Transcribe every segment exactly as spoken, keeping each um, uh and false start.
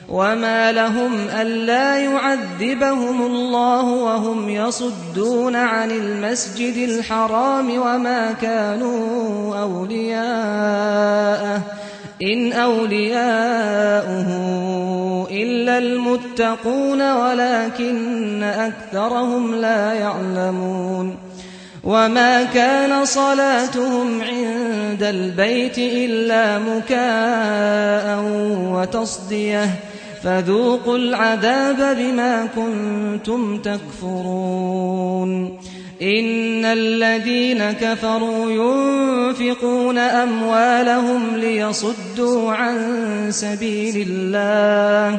وما لهم ألا يعذبهم الله وهم يصدون عن المسجد الحرام وما كانوا أولياءه إن أولياؤه إلا المتقون ولكن أكثرهم لا يعلمون وما كان صلاتهم عند البيت إلا مكاء وتصدية فذوقوا العذاب بما كنتم تكفرون إن الذين كفروا ينفقون أموالهم ليصدوا عن سبيل الله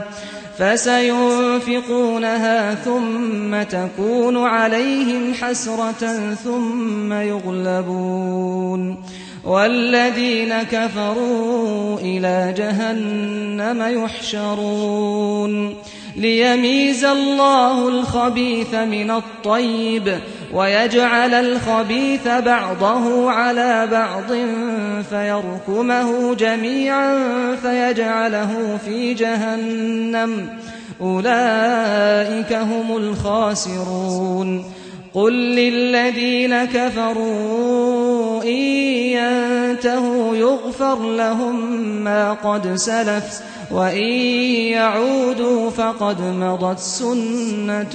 فسينفقونها ثم تكون عليهم حسرة ثم يغلبون والذين كفروا إلى جهنم يحشرون ليميز الله الخبيث من الطيب ويجعل الخبيث بعضه على بعض فيركمه جميعا فيجعله في جهنم أولئك هم الخاسرون قل للذين كفروا إن ينتهوا يغفر لهم ما قد سلف وإن يعودوا فقد مضت سنة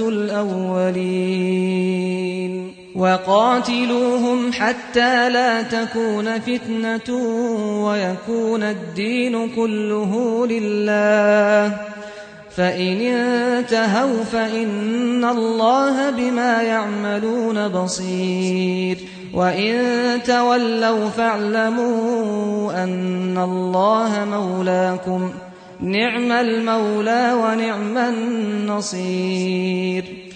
الأولين وقاتلوهم حتى لا تكون فتنة ويكون الدين كله لله فإن انتهوا فإن الله بما يعملون بصير وإن تولوا فاعلموا أن الله مولاكم نعم المولى ونعم النصير